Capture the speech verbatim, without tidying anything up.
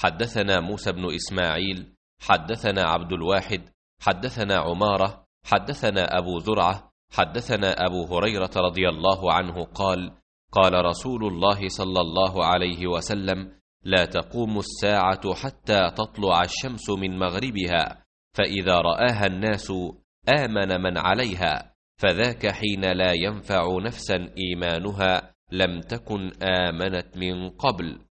حدثنا موسى بن إسماعيل حدثنا عبد الواحد حدثنا عمارة حدثنا أبو زرعة حدثنا أبو هريرة رضي الله عنه قال قال رسول الله صلى الله عليه وسلم: لا تقوم الساعة حتى تطلع الشمس من مغربها، فإذا رآها الناس آمن من عليها، فذاك حين لا ينفع نفسا إيمانها لم تكن آمنت من قبل.